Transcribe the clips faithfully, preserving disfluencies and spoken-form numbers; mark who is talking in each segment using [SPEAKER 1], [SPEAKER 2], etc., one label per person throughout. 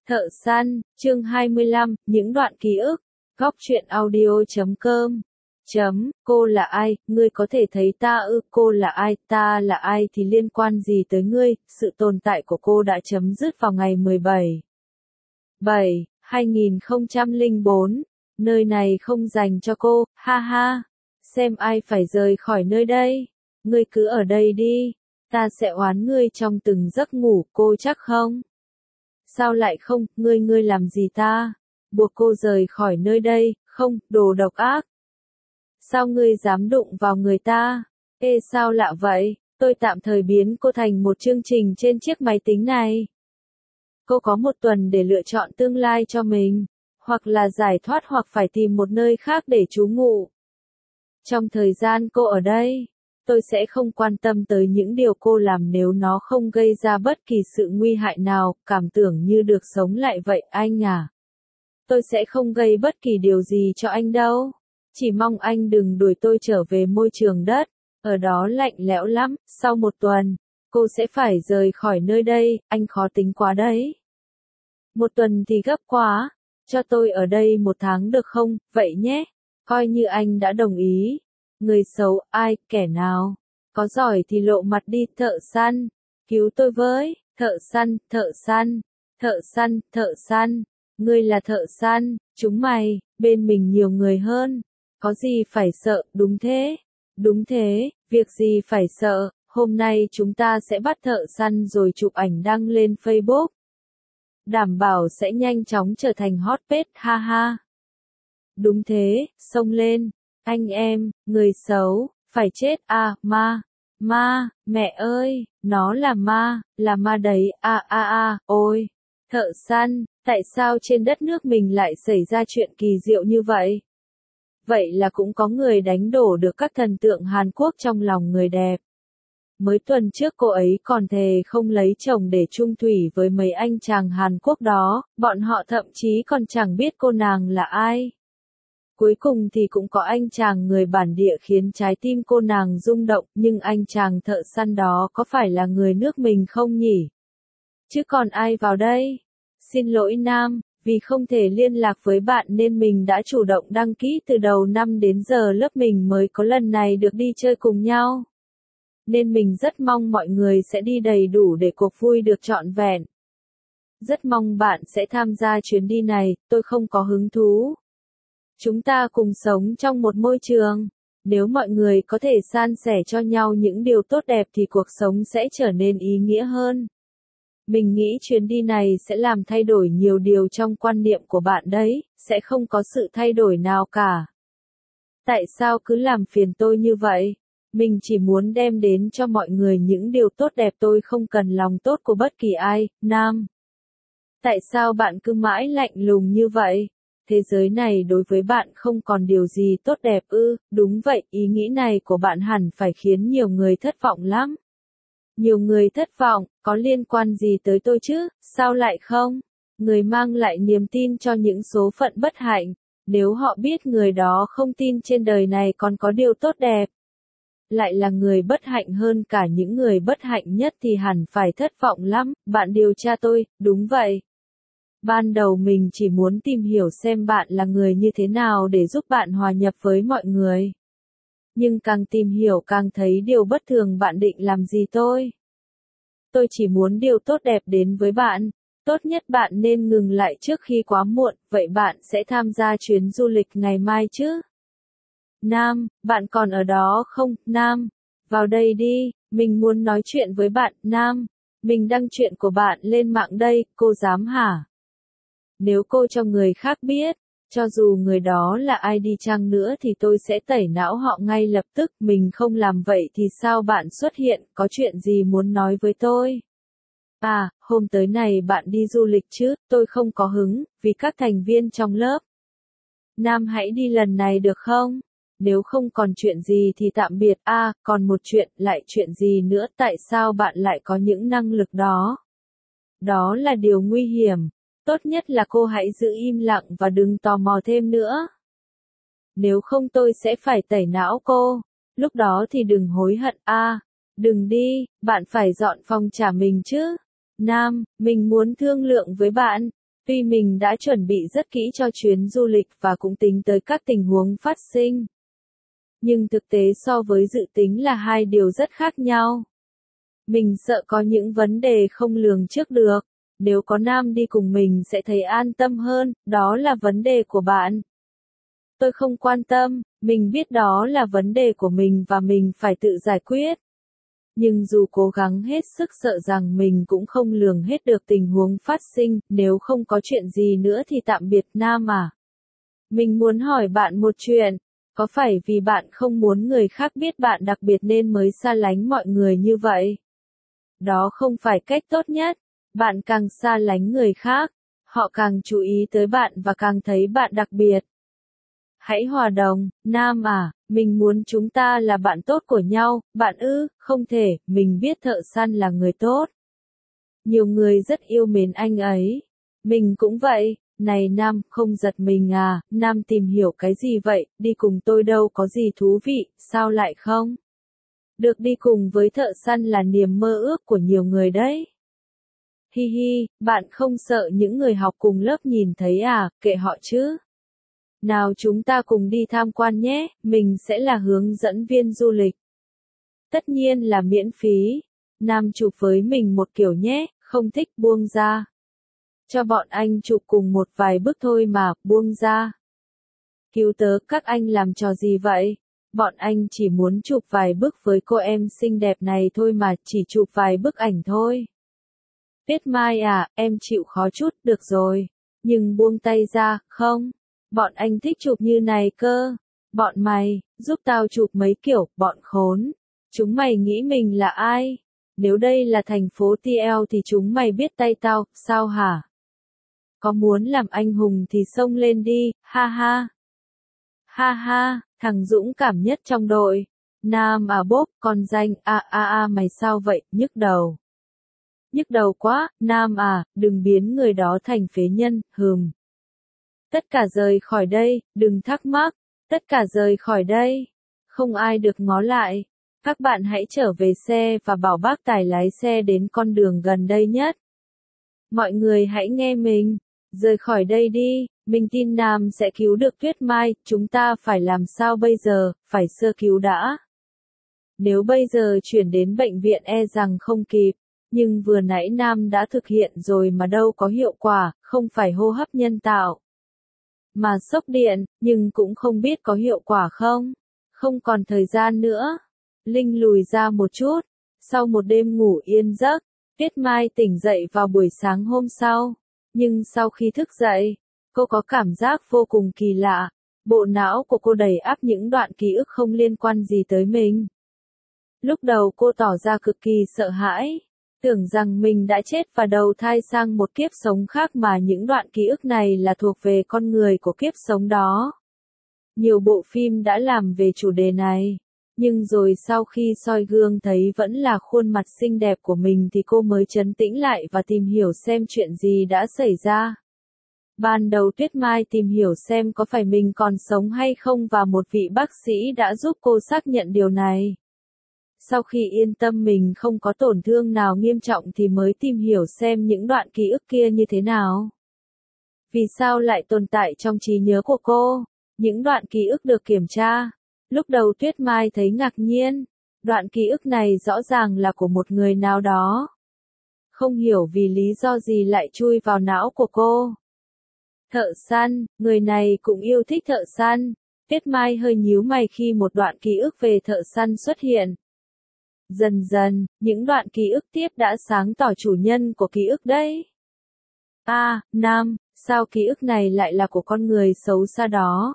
[SPEAKER 1] Thợ săn, chương hai mươi lăm, những đoạn ký ức. Góc truyện audio chấm com. Chấm, cô là ai, ngươi có thể thấy ta ư, cô là ai, ta là ai thì liên quan gì tới ngươi, sự tồn tại của cô đã chấm dứt vào ngày mười bảy bảy hai nghìn không trăm lẻ bốn. Nơi này không dành cho cô, ha ha. Xem ai phải rời khỏi nơi đây. Ngươi cứ ở đây đi. Ta sẽ oán ngươi trong từng giấc ngủ, cô chắc không? Sao lại không, ngươi ngươi làm gì ta? Buộc cô rời khỏi nơi đây, không, đồ độc ác. Sao ngươi dám đụng vào người ta? Ê sao lạ vậy, tôi tạm thời biến cô thành một chương trình trên chiếc máy tính này. Cô có một tuần để lựa chọn tương lai cho mình, hoặc là giải thoát hoặc phải tìm một nơi khác để trú ngụ. Trong thời gian cô ở đây, tôi sẽ không quan tâm tới những điều cô làm nếu nó không gây ra bất kỳ sự nguy hại nào, cảm tưởng như được sống lại vậy anh à. Tôi sẽ không gây bất kỳ điều gì cho anh đâu. Chỉ mong anh đừng đuổi tôi trở về môi trường đất, ở đó lạnh lẽo lắm, sau một tuần, cô sẽ phải rời khỏi nơi đây, anh khó tính quá đấy. Một tuần thì gấp quá, cho tôi ở đây một tháng được không, vậy nhé, coi như anh đã đồng ý. Người xấu, ai, kẻ nào? Có giỏi thì lộ mặt đi, thợ săn. Cứu tôi với, thợ săn, thợ săn, thợ săn, thợ săn. Ngươi là thợ săn, chúng mày, bên mình nhiều người hơn. Có gì phải sợ, đúng thế. Đúng thế, việc gì phải sợ, hôm nay chúng ta sẽ bắt thợ săn rồi chụp ảnh đăng lên Facebook. Đảm bảo sẽ nhanh chóng trở thành hot page, ha ha. Đúng thế, xông lên. Anh em, người xấu, phải chết à, ma, ma, mẹ ơi, nó là ma, là ma đấy, a a a, ôi, thợ săn, tại sao trên đất nước mình lại xảy ra chuyện kỳ diệu như vậy? Vậy là cũng có người đánh đổ được các thần tượng Hàn Quốc trong lòng người đẹp. Mới tuần trước cô ấy còn thề không lấy chồng để chung thủy với mấy anh chàng Hàn Quốc đó, bọn họ thậm chí còn chẳng biết cô nàng là ai. Cuối cùng thì cũng có anh chàng người bản địa khiến trái tim cô nàng rung động, nhưng anh chàng thợ săn đó có phải là người nước mình không nhỉ? Chứ còn ai vào đây? Xin lỗi Nam, vì không thể liên lạc với bạn nên mình đã chủ động đăng ký từ đầu năm đến giờ lớp mình mới có lần này được đi chơi cùng nhau. Nên mình rất mong mọi người sẽ đi đầy đủ để cuộc vui được trọn vẹn. Rất mong bạn sẽ tham gia chuyến đi này, tôi không có hứng thú. Chúng ta cùng sống trong một môi trường. Nếu mọi người có thể san sẻ cho nhau những điều tốt đẹp thì cuộc sống sẽ trở nên ý nghĩa hơn. Mình nghĩ chuyến đi này sẽ làm thay đổi nhiều điều trong quan niệm của bạn đấy, sẽ không có sự thay đổi nào cả. Tại sao cứ làm phiền tôi như vậy? Mình chỉ muốn đem đến cho mọi người những điều tốt đẹp, tôi không cần lòng tốt của bất kỳ ai, Nam. Tại sao bạn cứ mãi lạnh lùng như vậy? Thế giới này đối với bạn không còn điều gì tốt đẹp ư? Đúng vậy, ý nghĩ này của bạn hẳn phải khiến nhiều người thất vọng lắm. Nhiều người thất vọng, có liên quan gì tới tôi chứ, sao lại không? Người mang lại niềm tin cho những số phận bất hạnh, nếu họ biết người đó không tin trên đời này còn có điều tốt đẹp. Lại là người bất hạnh hơn cả những người bất hạnh nhất thì hẳn phải thất vọng lắm, bạn điều tra tôi, đúng vậy. Ban đầu mình chỉ muốn tìm hiểu xem bạn là người như thế nào để giúp bạn hòa nhập với mọi người. Nhưng càng tìm hiểu càng thấy điều bất thường, bạn định làm gì tôi? Tôi chỉ muốn điều tốt đẹp đến với bạn. Tốt nhất bạn nên ngừng lại trước khi quá muộn, vậy bạn sẽ tham gia chuyến du lịch ngày mai chứ? Nam, bạn còn ở đó không, Nam? Vào đây đi, mình muốn nói chuyện với bạn, Nam. Mình đăng chuyện của bạn lên mạng đây, cô dám hả? Nếu cô cho người khác biết, cho dù người đó là ai đi chăng nữa thì tôi sẽ tẩy não họ ngay lập tức, mình không làm vậy thì sao bạn xuất hiện, có chuyện gì muốn nói với tôi? À, hôm tới này bạn đi du lịch chứ, tôi không có hứng, vì các thành viên trong lớp. Nam hãy đi lần này được không? Nếu không còn chuyện gì thì tạm biệt, à, còn một chuyện, lại chuyện gì nữa, tại sao bạn lại có những năng lực đó? Đó là điều nguy hiểm. Tốt nhất là cô hãy giữ im lặng và đừng tò mò thêm nữa. Nếu không tôi sẽ phải tẩy não cô. Lúc đó thì đừng hối hận, a, à, đừng đi, bạn phải dọn phòng trả mình chứ. Nam, mình muốn thương lượng với bạn. Tuy mình đã chuẩn bị rất kỹ cho chuyến du lịch và cũng tính tới các tình huống phát sinh, nhưng thực tế so với dự tính là hai điều rất khác nhau. Mình sợ có những vấn đề không lường trước được. Nếu có Nam đi cùng mình sẽ thấy an tâm hơn, đó là vấn đề của bạn. Tôi không quan tâm, mình biết đó là vấn đề của mình và mình phải tự giải quyết. Nhưng dù cố gắng hết sức sợ rằng mình cũng không lường hết được tình huống phát sinh, nếu không có chuyện gì nữa thì tạm biệt Nam à. Mình muốn hỏi bạn một chuyện, có phải vì bạn không muốn người khác biết bạn đặc biệt nên mới xa lánh mọi người như vậy? Đó không phải cách tốt nhất, bạn càng xa lánh người khác, họ càng chú ý tới bạn và càng thấy bạn đặc biệt. Hãy hòa đồng, Nam à, mình muốn chúng ta là bạn tốt của nhau, bạn ư, không thể, mình biết thợ săn là người tốt. Nhiều người rất yêu mến anh ấy. Mình cũng vậy, này Nam, không giật mình à, Nam tìm hiểu cái gì vậy, đi cùng tôi đâu có gì thú vị, sao lại không? Được đi cùng với thợ săn là niềm mơ ước của nhiều người đấy. Hi hi, bạn không sợ những người học cùng lớp nhìn thấy à, kệ họ chứ. Nào chúng ta cùng đi tham quan nhé, mình sẽ là hướng dẫn viên du lịch. Tất nhiên là miễn phí. Nam chụp với mình một kiểu nhé, không thích buông ra. Cho bọn anh chụp cùng một vài bức thôi mà, buông ra. Cứu tớ, các anh làm trò gì vậy? Bọn anh chỉ muốn chụp vài bức với cô em xinh đẹp này thôi mà, chỉ chụp vài bức ảnh thôi. Tuyết Mai à, em chịu khó chút, được rồi. Nhưng buông tay ra, không? Bọn anh thích chụp như này cơ. Bọn mày, giúp tao chụp mấy kiểu, bọn khốn. Chúng mày nghĩ mình là ai? Nếu đây là thành phố tê lờ thì chúng mày biết tay tao, sao hả? Có muốn làm anh hùng thì xông lên đi, ha ha. Ha ha, thằng dũng cảm nhất trong đội. Nam à bốp, con danh, a a a mày sao vậy, nhức đầu. Nhức đầu quá, Nam à, đừng biến người đó thành phế nhân, hừm. Tất cả rời khỏi đây, đừng thắc mắc, tất cả rời khỏi đây. Không ai được ngó lại. Các bạn hãy trở về xe và bảo bác tài lái xe đến con đường gần đây nhất. Mọi người hãy nghe mình. Rời khỏi đây đi, mình tin Nam sẽ cứu được Tuyết Mai, chúng ta phải làm sao bây giờ, phải sơ cứu đã. Nếu bây giờ chuyển đến bệnh viện e rằng không kịp, nhưng vừa nãy Nam đã thực hiện rồi mà đâu có hiệu quả, không phải hô hấp nhân tạo. Mà sốc điện, nhưng cũng không biết có hiệu quả không. Không còn thời gian nữa. Linh lùi ra một chút. Sau một đêm ngủ yên giấc, Tuyết Mai tỉnh dậy vào buổi sáng hôm sau. Nhưng sau khi thức dậy, cô có cảm giác vô cùng kỳ lạ. Bộ não của cô đầy ắp những đoạn ký ức không liên quan gì tới mình. Lúc đầu cô tỏ ra cực kỳ sợ hãi. Tưởng rằng mình đã chết và đầu thai sang một kiếp sống khác mà những đoạn ký ức này là thuộc về con người của kiếp sống đó. Nhiều bộ phim đã làm về chủ đề này. Nhưng rồi sau khi soi gương thấy vẫn là khuôn mặt xinh đẹp của mình thì cô mới trấn tĩnh lại và tìm hiểu xem chuyện gì đã xảy ra. Ban đầu Tuyết Mai tìm hiểu xem có phải mình còn sống hay không và một vị bác sĩ đã giúp cô xác nhận điều này. Sau khi yên tâm mình không có tổn thương nào nghiêm trọng thì mới tìm hiểu xem những đoạn ký ức kia như thế nào. Vì sao lại tồn tại trong trí nhớ của cô? Những đoạn ký ức được kiểm tra. Lúc đầu Tuyết Mai thấy ngạc nhiên. Đoạn ký ức này rõ ràng là của một người nào đó. Không hiểu vì lý do gì lại chui vào não của cô. Thợ săn, người này cũng yêu thích thợ săn. Tuyết Mai hơi nhíu mày khi một đoạn ký ức về thợ săn xuất hiện. Dần dần, những đoạn ký ức tiếp đã sáng tỏ chủ nhân của ký ức đấy. A, à, Nam, sao ký ức này lại là của con người xấu xa đó?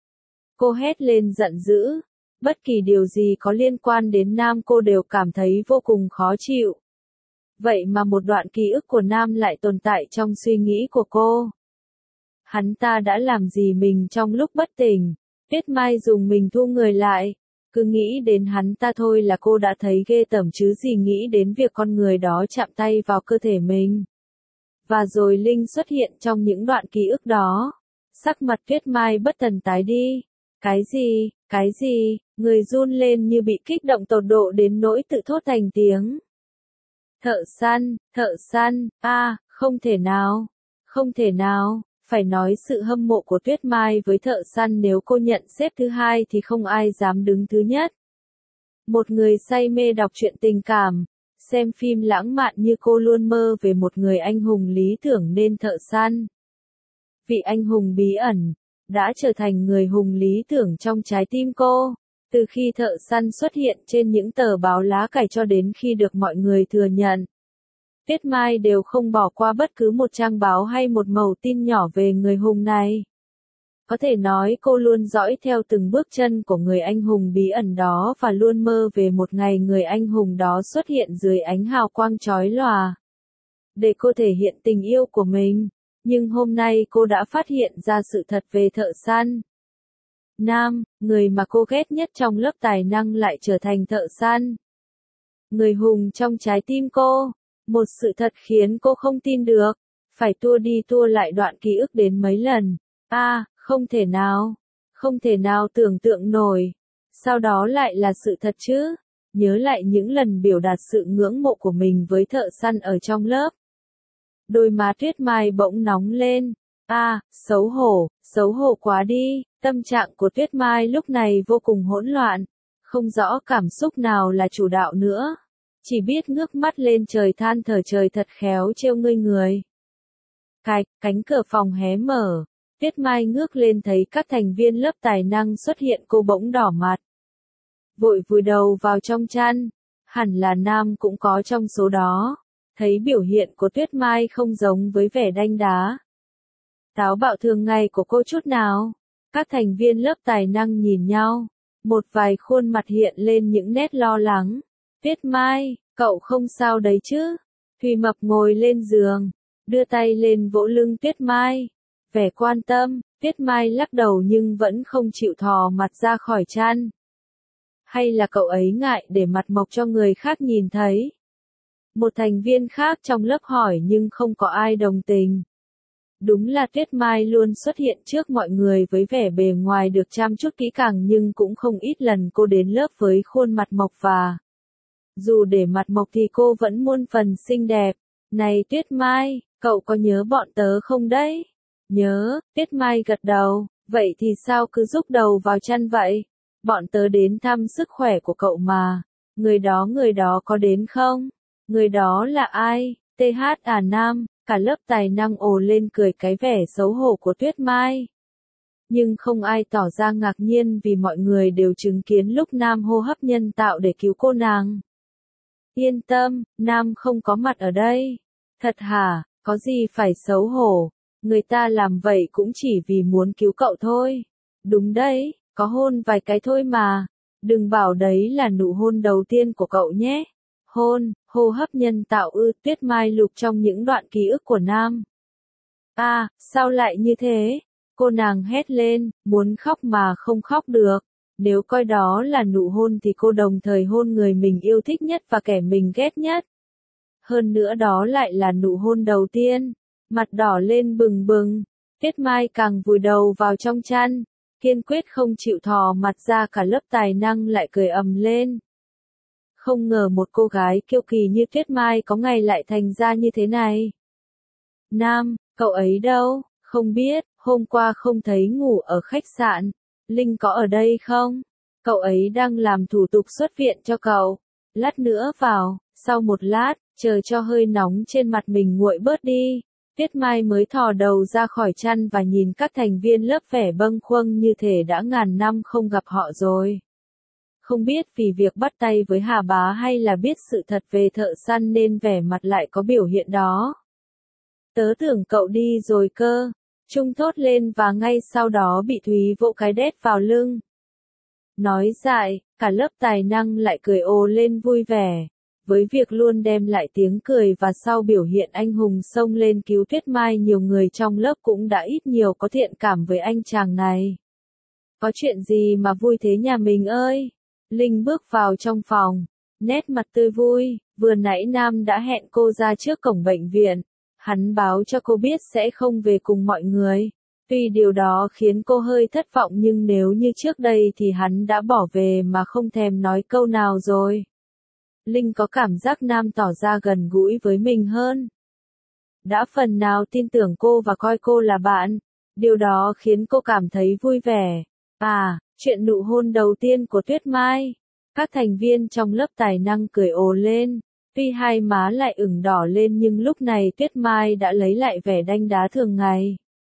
[SPEAKER 1] Cô hét lên giận dữ. Bất kỳ điều gì có liên quan đến Nam cô đều cảm thấy vô cùng khó chịu. Vậy mà một đoạn ký ức của Nam lại tồn tại trong suy nghĩ của cô. Hắn ta đã làm gì mình trong lúc bất tỉnh? Tuyết Mai dùng mình thu người lại. Cứ nghĩ đến hắn ta thôi là cô đã thấy ghê tởm chứ gì nghĩ đến việc con người đó chạm tay vào cơ thể mình. Và rồi Linh xuất hiện trong những đoạn ký ức đó. Sắc mặt Tuyết Mai bất thần tái đi. Cái gì, cái gì, người run lên như bị kích động tột độ đến nỗi tự thốt thành tiếng. Thợ săn, thợ săn, a, à, không thể nào. Không thể nào, phải nói sự hâm mộ của Tuyết Mai với thợ săn nếu cô nhận xếp thứ hai thì không ai dám đứng thứ nhất. Một người say mê đọc truyện tình cảm, xem phim lãng mạn như cô luôn mơ về một người anh hùng lý tưởng nên thợ săn. Vị anh hùng bí ẩn, đã trở thành người hùng lý tưởng trong trái tim cô. Từ khi thợ săn xuất hiện trên những tờ báo lá cải cho đến khi được mọi người thừa nhận, Tuyết Mai đều không bỏ qua bất cứ một trang báo hay một mẩu tin nhỏ về người hùng này. Có thể nói cô luôn dõi theo từng bước chân của người anh hùng bí ẩn đó và luôn mơ về một ngày người anh hùng đó xuất hiện dưới ánh hào quang chói lòa, để cô thể hiện tình yêu của mình. Nhưng hôm nay cô đã phát hiện ra sự thật về thợ săn. Nam, người mà cô ghét nhất trong lớp tài năng lại trở thành thợ săn. Người hùng trong trái tim cô. Một sự thật khiến cô không tin được. Phải tua đi tua lại đoạn ký ức đến mấy lần. A, à, không thể nào. Không thể nào tưởng tượng nổi. Sao đó lại là sự thật chứ? Nhớ lại những lần biểu đạt sự ngưỡng mộ của mình với thợ săn ở trong lớp. Đôi má Tuyết Mai bỗng nóng lên. A, à, xấu hổ, xấu hổ quá đi. Tâm trạng của Tuyết Mai lúc này vô cùng hỗn loạn. Không rõ cảm xúc nào là chủ đạo nữa. Chỉ biết ngước mắt lên trời than thở trời thật khéo trêu ngươi người. Cạch, cánh cửa phòng hé mở. Tuyết Mai ngước lên thấy các thành viên lớp tài năng xuất hiện, cô bỗng đỏ mặt. Vội vùi đầu vào trong chăn. Hẳn là Nam cũng có trong số đó. Thấy biểu hiện của Tuyết Mai không giống với vẻ đanh đá, táo bạo thường ngày của cô chút nào. Các thành viên lớp tài năng nhìn nhau. Một vài khuôn mặt hiện lên những nét lo lắng. Tuyết Mai, cậu không sao đấy chứ? Thùy Mập ngồi lên giường, đưa tay lên vỗ lưng Tuyết Mai. Vẻ quan tâm, Tuyết Mai lắc đầu nhưng vẫn không chịu thò mặt ra khỏi chăn. Hay là cậu ấy ngại để mặt mộc cho người khác nhìn thấy? Một thành viên khác trong lớp hỏi nhưng không có ai đồng tình. Đúng là Tuyết Mai luôn xuất hiện trước mọi người với vẻ bề ngoài được chăm chút kỹ càng, nhưng cũng không ít lần cô đến lớp với khuôn mặt mộc và dù để mặt mộc thì cô vẫn muôn phần xinh đẹp. Này Tuyết Mai, cậu có nhớ bọn tớ không đấy? Nhớ, Tuyết Mai gật đầu. Vậy thì sao cứ rúc đầu vào chăn vậy? Bọn tớ đến thăm sức khỏe của cậu mà. Người đó người đó có đến không? Người đó là ai? tê hát à Nam. Cả lớp tài năng ồ lên cười cái vẻ xấu hổ của Tuyết Mai. Nhưng không ai tỏ ra ngạc nhiên vì mọi người đều chứng kiến lúc Nam hô hấp nhân tạo để cứu cô nàng. Yên tâm, Nam không có mặt ở đây. Thật hả, có gì phải xấu hổ, người ta làm vậy cũng chỉ vì muốn cứu cậu thôi. Đúng đấy, có hôn vài cái thôi mà. Đừng bảo đấy là nụ hôn đầu tiên của cậu nhé. Hôn, hô hấp nhân tạo ư? Tuyết Mai lục trong những đoạn ký ức của Nam. A, à, sao lại như thế? Cô nàng hét lên, muốn khóc mà không khóc được. Nếu coi đó là nụ hôn thì cô đồng thời hôn người mình yêu thích nhất và kẻ mình ghét nhất. Hơn nữa đó lại là nụ hôn đầu tiên. Mặt đỏ lên bừng bừng, Tuyết Mai càng vùi đầu vào trong chăn, kiên quyết không chịu thò mặt ra. Cả lớp tài năng lại cười ầm lên. Không ngờ một cô gái kiêu kỳ như Tuyết Mai có ngày lại thành ra như thế này. Nam, cậu ấy đâu? Không biết, hôm qua không thấy ngủ ở khách sạn. Linh có ở đây không? Cậu ấy đang làm thủ tục xuất viện cho cậu. Lát nữa vào. Sau một lát, chờ cho hơi nóng trên mặt mình nguội bớt đi, Tuyết Mai mới thò đầu ra khỏi chăn và nhìn các thành viên lớp vẻ bâng khuâng như thể đã ngàn năm không gặp họ rồi. Không biết vì việc bắt tay với Hà Bá hay là biết sự thật về thợ săn nên vẻ mặt lại có biểu hiện đó. Tớ tưởng cậu đi rồi cơ. Trung thốt lên và ngay sau đó bị Thúy vỗ cái đét vào lưng. Nói dại, cả lớp tài năng lại cười ồ lên vui vẻ. Với việc luôn đem lại tiếng cười và sau biểu hiện anh hùng xông lên cứu Tuyết Mai, nhiều người trong lớp cũng đã ít nhiều có thiện cảm với anh chàng này. Có chuyện gì mà vui thế nhà mình ơi? Linh bước vào trong phòng, nét mặt tươi vui. Vừa nãy Nam đã hẹn cô ra trước cổng bệnh viện. Hắn báo cho cô biết sẽ không về cùng mọi người. Tuy điều đó khiến cô hơi thất vọng nhưng nếu như trước đây thì hắn đã bỏ về mà không thèm nói câu nào rồi. Linh có cảm giác Nam tỏ ra gần gũi với mình hơn. đã phần nào tin tưởng cô và coi cô là bạn. Điều đó khiến cô cảm thấy vui vẻ. À, chuyện nụ hôn đầu tiên của Tuyết Mai. Các thành viên trong lớp tài năng cười ồ lên. Tuy hai má lại ửng đỏ lên nhưng lúc này Tuyết Mai đã lấy lại vẻ đanh đá thường ngày.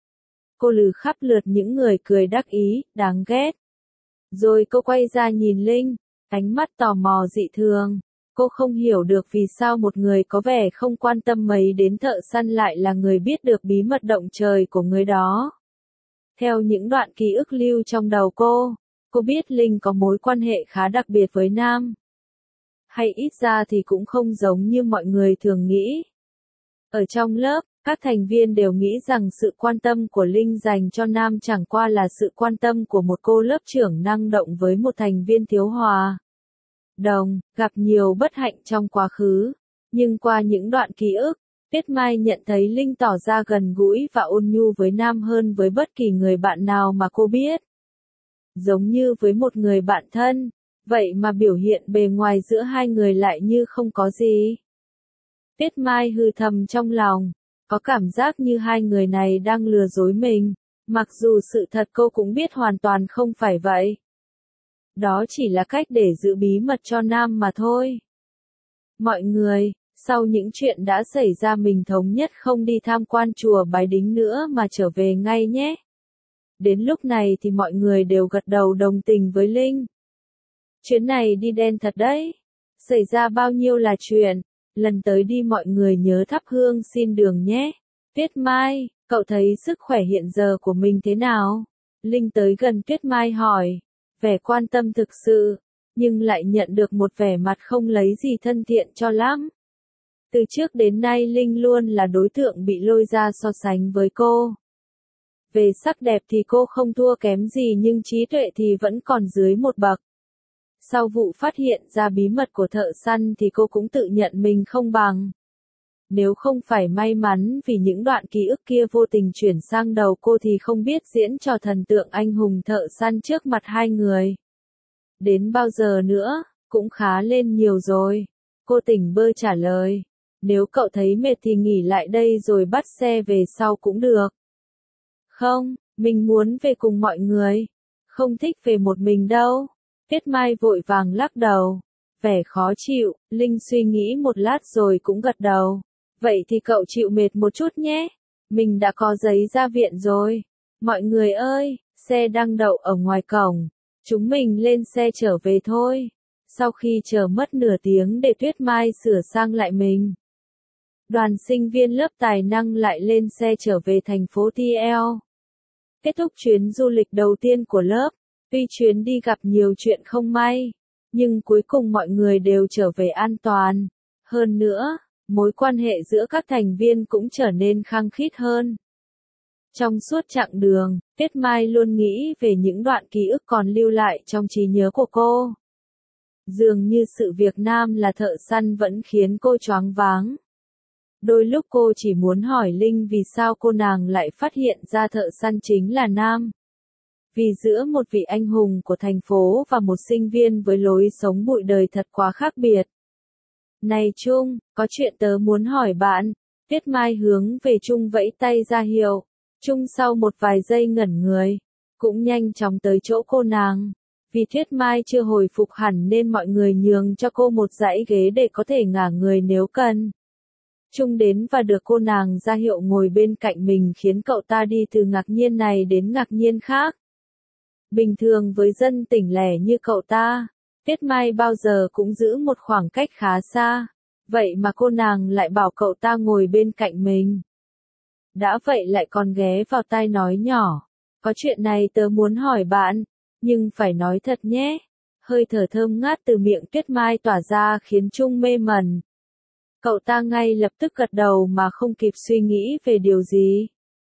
[SPEAKER 1] Cô lừ khắp lượt những người cười đắc ý, đáng ghét. Rồi cô quay ra nhìn Linh, ánh mắt tò mò dị thường. Cô không hiểu được vì sao một người có vẻ không quan tâm mấy đến thợ săn lại là người biết được bí mật động trời của người đó. Theo những đoạn ký ức lưu trong đầu cô, cô biết Linh có mối quan hệ khá đặc biệt với Nam. Hay ít ra thì cũng không giống như mọi người thường nghĩ. Ở trong lớp, các thành viên đều nghĩ rằng sự quan tâm của Linh dành cho Nam chẳng qua là sự quan tâm của một cô lớp trưởng năng động với một thành viên thiếu hòa đồng, gặp nhiều bất hạnh trong quá khứ. Nhưng qua những đoạn ký ức, Tuyết Mai nhận thấy Linh tỏ ra gần gũi và ôn nhu với Nam hơn với bất kỳ người bạn nào mà cô biết. Giống như với một người bạn thân, vậy mà biểu hiện bề ngoài giữa hai người lại như không có gì. Tuyết Mai hừ thầm trong lòng, có cảm giác như hai người này đang lừa dối mình, mặc dù sự thật cô cũng biết hoàn toàn không phải vậy. Đó chỉ là cách để giữ bí mật cho Nam mà thôi. Mọi người, sau những chuyện đã xảy ra mình thống nhất không đi tham quan chùa Bái Đính nữa mà trở về ngay nhé. Đến lúc này thì mọi người đều gật đầu đồng tình với Linh. Chuyến này đi đen thật đấy. Xảy ra bao nhiêu là chuyện. Lần tới đi mọi người nhớ thắp hương xin đường nhé. Tuyết Mai, cậu thấy sức khỏe hiện giờ của mình thế nào? Linh tới gần Tuyết Mai hỏi. Vẻ quan tâm thực sự, nhưng lại nhận được một vẻ mặt không lấy gì thân thiện cho lắm. Từ trước đến nay Linh luôn là đối tượng bị lôi ra so sánh với cô. Về sắc đẹp thì cô không thua kém gì nhưng trí tuệ thì vẫn còn dưới một bậc. Sau vụ phát hiện ra bí mật của thợ săn thì cô cũng tự nhận mình không bằng. Nếu không phải may mắn vì những đoạn ký ức kia vô tình chuyển sang đầu cô thì không biết diễn trò thần tượng anh hùng thợ săn trước mặt hai người. Đến bao giờ nữa, cũng khá lên nhiều rồi. Cô tỉnh bơ trả lời. Nếu cậu thấy mệt thì nghỉ lại đây rồi bắt xe về sau cũng được. Không, mình muốn về cùng mọi người. Không thích về một mình đâu. Tuyết Mai vội vàng lắc đầu. Vẻ khó chịu, Linh suy nghĩ một lát rồi cũng gật đầu. Vậy thì cậu chịu mệt một chút nhé. Mình đã có giấy ra viện rồi. Mọi người ơi, xe đang đậu ở ngoài cổng. Chúng mình lên xe trở về thôi. Sau khi chờ mất nửa tiếng để Tuyết Mai sửa sang lại mình, đoàn sinh viên lớp tài năng lại lên xe trở về thành phố T L. Kết thúc chuyến du lịch đầu tiên của lớp, tuy chuyến đi gặp nhiều chuyện không may, nhưng cuối cùng mọi người đều trở về an toàn. Hơn nữa, mối quan hệ giữa các thành viên cũng trở nên khăng khít hơn. Trong suốt chặng đường, Tuyết Mai luôn nghĩ về những đoạn ký ức còn lưu lại trong trí nhớ của cô. Dường như sự việc Nam là thợ săn vẫn khiến cô choáng váng. Đôi lúc cô chỉ muốn hỏi Linh vì sao cô nàng lại phát hiện ra thợ săn chính là Nam. Vì giữa một vị anh hùng của thành phố và một sinh viên với lối sống bụi đời thật quá khác biệt. Này Trung, có chuyện tớ muốn hỏi bạn. Tuyết Mai hướng về Trung vẫy tay ra hiệu. Trung sau một vài giây ngẩn người, cũng nhanh chóng tới chỗ cô nàng. Vì Tuyết Mai chưa hồi phục hẳn nên mọi người nhường cho cô một dãy ghế để có thể ngả người nếu cần. Trung đến và được cô nàng ra hiệu ngồi bên cạnh mình khiến cậu ta đi từ ngạc nhiên này đến ngạc nhiên khác. Bình thường với dân tỉnh lẻ như cậu ta, Tuyết Mai bao giờ cũng giữ một khoảng cách khá xa. Vậy mà cô nàng lại bảo cậu ta ngồi bên cạnh mình. Đã vậy lại còn ghé vào tai nói nhỏ. Có chuyện này tớ muốn hỏi bạn, nhưng phải nói thật nhé. Hơi thở thơm ngát từ miệng Tuyết Mai tỏa ra khiến Trung mê mẩn. Cậu ta ngay lập tức gật đầu mà không kịp suy nghĩ về điều gì.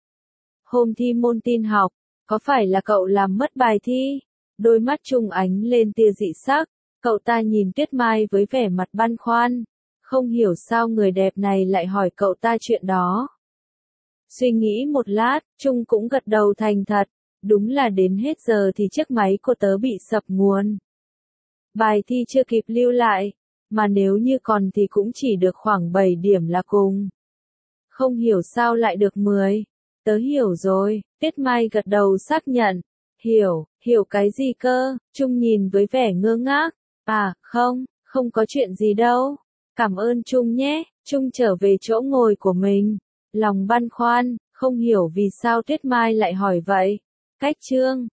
[SPEAKER 1] Hôm thi môn tin học, có phải là cậu làm mất bài thi? Đôi mắt Trung ánh lên tia dị sắc, cậu ta nhìn Tuyết Mai với vẻ mặt băn khoăn. Không hiểu sao người đẹp này lại hỏi cậu ta chuyện đó. Suy nghĩ một lát, Trung cũng gật đầu thành thật. Đúng là đến hết giờ thì chiếc máy của tớ bị sập nguồn. Bài thi chưa kịp lưu lại, mà nếu như còn thì cũng chỉ được khoảng bảy điểm là cùng. Không hiểu sao lại được mười. Tớ hiểu rồi, Tuyết Mai gật đầu xác nhận. Hiểu, hiểu cái gì cơ? Trung nhìn với vẻ ngơ ngác. À, không, không có chuyện gì đâu. Cảm ơn Trung nhé. Trung trở về chỗ ngồi của mình. Lòng băn khoăn, không hiểu vì sao Tuyết Mai lại hỏi vậy. Cách chương